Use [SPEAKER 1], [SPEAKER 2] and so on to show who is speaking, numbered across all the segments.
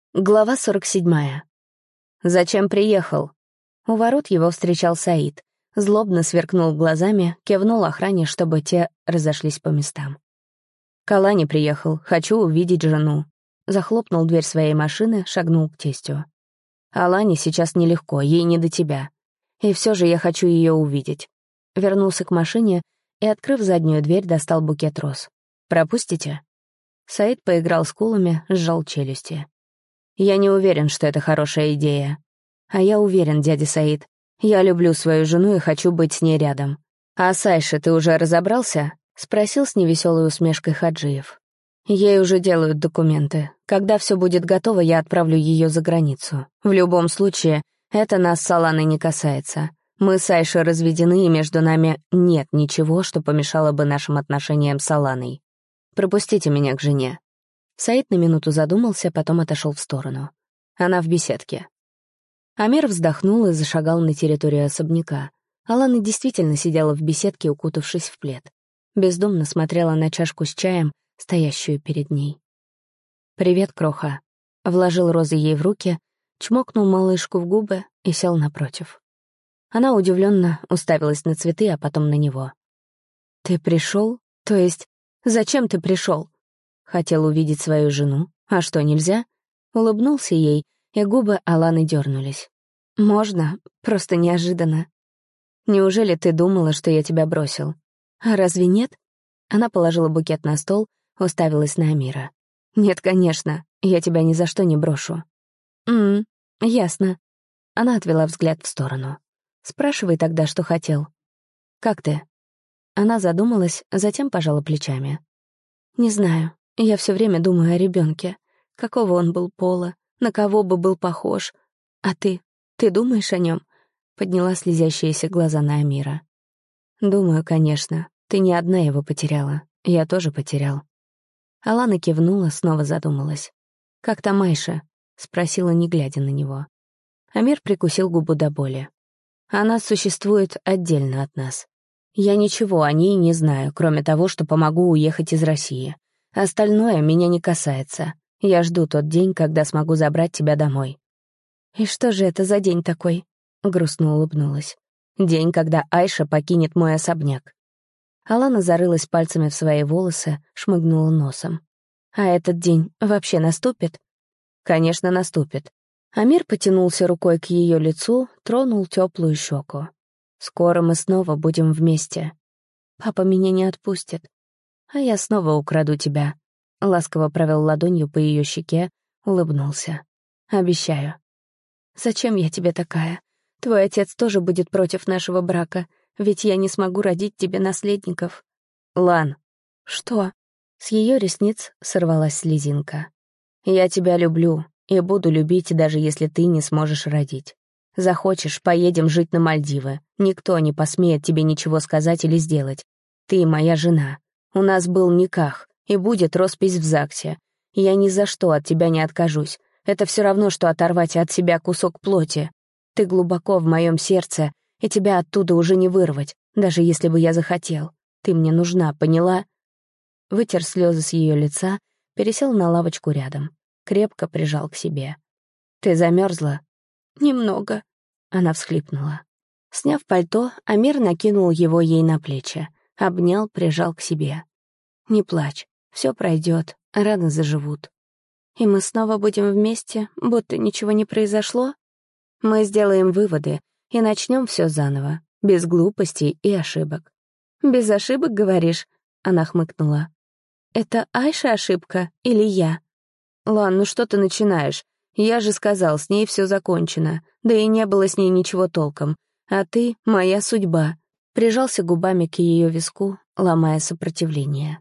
[SPEAKER 1] Глава 47. «Зачем приехал?» У ворот его встречал Саид. Злобно сверкнул глазами, кивнул охране, чтобы те разошлись по местам. «К Алане приехал. Хочу увидеть жену». Захлопнул дверь своей машины, шагнул к тестю. «Алане сейчас нелегко, ей не до тебя. И все же я хочу ее увидеть». Вернулся к машине и, открыв заднюю дверь, достал букет роз. «Пропустите?» Саид поиграл скулами, сжал челюсти. «Я не уверен, что это хорошая идея». «А я уверен, дядя Саид. Я люблю свою жену и хочу быть с ней рядом». «А с Айшей ты уже разобрался?» — спросил с невеселой усмешкой Хаджиев. «Ей уже делают документы. Когда все будет готово, я отправлю ее за границу. В любом случае, это нас с Аланой не касается. Мы с Айшей разведены, и между нами нет ничего, что помешало бы нашим отношениям с Аланой. Пропустите меня к жене». Саид на минуту задумался, потом отошел в сторону. Она в беседке. Амир вздохнул и зашагал на территорию особняка. Алана действительно сидела в беседке, укутавшись в плед. Бездумно смотрела на чашку с чаем, стоящую перед ней. «Привет, кроха». Вложил розы ей в руки, чмокнул малышку в губы и сел напротив. Она удивленно уставилась на цветы, а потом на него. «Ты пришел? То есть, зачем ты пришел?» Хотел увидеть свою жену. А что, нельзя? Улыбнулся ей, и губы Аланы дернулись. «Можно, просто неожиданно. Неужели ты думала, что я тебя бросил? А разве нет?» Она положила букет на стол, уставилась на Амира. «Нет, конечно, я тебя ни за что не брошу». Ясно». Она отвела взгляд в сторону. «Спрашивай тогда, что хотел». «Как ты?» Она задумалась, затем пожала плечами. «Не знаю. Я все время думаю о ребенке. Какого он был пола, на кого бы был похож. А ты думаешь о нем? Подняла слезящиеся глаза на Амира. «Думаю, конечно. Ты не одна его потеряла. Я тоже потерял». Алана кивнула, снова задумалась. «Как там Айша?» — спросила, не глядя на него. Амир прикусил губу до боли. «Она существует отдельно от нас. Я ничего о ней не знаю, кроме того, что помогу уехать из России. Остальное меня не касается. Я жду тот день, когда смогу забрать тебя домой». «И что же это за день такой?» — грустно улыбнулась. «День, когда Айша покинет мой особняк». Алана зарылась пальцами в свои волосы, шмыгнула носом. «А этот день вообще наступит?» «Конечно, наступит». Амир потянулся рукой к ее лицу, тронул теплую щеку. «Скоро мы снова будем вместе. Папа меня не отпустит. А я снова украду тебя». Ласково провел ладонью по ее щеке, улыбнулся. «Обещаю». «Зачем я тебе такая? Твой отец тоже будет против нашего брака, ведь я не смогу родить тебе наследников». «Лан». «Что?» С ее ресниц сорвалась слезинка. «Я тебя люблю и буду любить, даже если ты не сможешь родить. Захочешь, поедем жить на Мальдивы. Никто не посмеет тебе ничего сказать или сделать. Ты моя жена. У нас был никах, и будет роспись в ЗАГСе. Я ни за что от тебя не откажусь. Это все равно, что оторвать от себя кусок плоти. Ты глубоко в моем сердце, и тебя оттуда уже не вырвать, даже если бы я захотел. Ты мне нужна, поняла?» Вытер слезы с ее лица, пересел на лавочку рядом, крепко прижал к себе. «Ты замерзла?» «Немного», — она всхлипнула. Сняв пальто, Амир накинул его ей на плечи, обнял, прижал к себе. «Не плачь, все пройдет, раны заживут. И мы снова будем вместе, будто ничего не произошло? Мы сделаем выводы и начнем все заново, без глупостей и ошибок». «Без ошибок, говоришь?» — она хмыкнула. «Это Айша ошибка или я?» «Лан, ну что ты начинаешь? Я же сказал, с ней все закончено, да и не было с ней ничего толком. А ты — моя судьба». Прижался губами к ее виску, ломая сопротивление.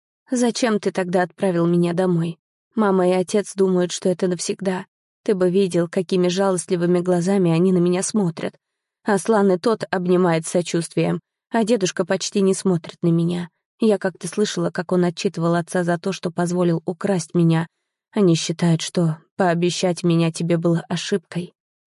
[SPEAKER 1] «Зачем ты тогда отправил меня домой? Мама и отец думают, что это навсегда. Ты бы видел, какими жалостливыми глазами они на меня смотрят. Аслан и тот обнимает с сочувствием, а дедушка почти не смотрит на меня. Я как-то слышала, как он отчитывал отца за то, что позволил украсть меня. Они считают, что пообещать меня тебе было ошибкой.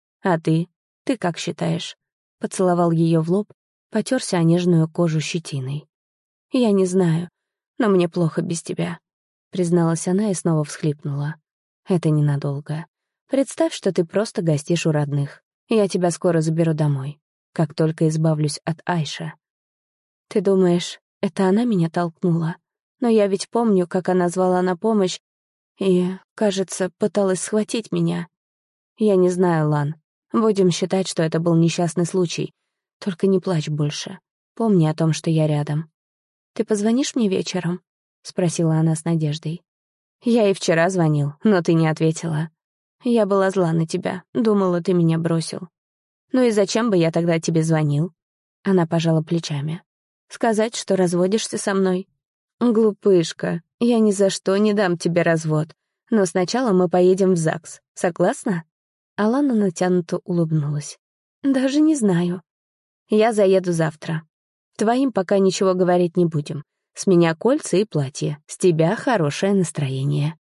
[SPEAKER 1] А ты? Ты как считаешь?» Поцеловал ее в лоб, потерся о нежную кожу щетиной. «Я не знаю, но мне плохо без тебя», — призналась она и снова всхлипнула. Это ненадолго. Представь, что ты просто гостишь у родных. Я тебя скоро заберу домой, как только избавлюсь от Айши. Ты думаешь, это она меня толкнула? Но я ведь помню, как она звала на помощь и, кажется, пыталась схватить меня. Я не знаю, Лан. Будем считать, что это был несчастный случай. Только не плачь больше. Помни о том, что я рядом. «Ты позвонишь мне вечером?» — спросила она с надеждой. «Я и вчера звонил, но ты не ответила. Я была зла на тебя, думала, ты меня бросил. Ну и зачем бы я тогда тебе звонил?» Она пожала плечами. «Сказать, что разводишься со мной?» «Глупышка, я ни за что не дам тебе развод. Но сначала мы поедем в ЗАГС. Согласна?» Алана натянуто улыбнулась. «Даже не знаю. Я заеду завтра. Твоим пока ничего говорить не будем. С меня кольца и платье, с тебя хорошее настроение».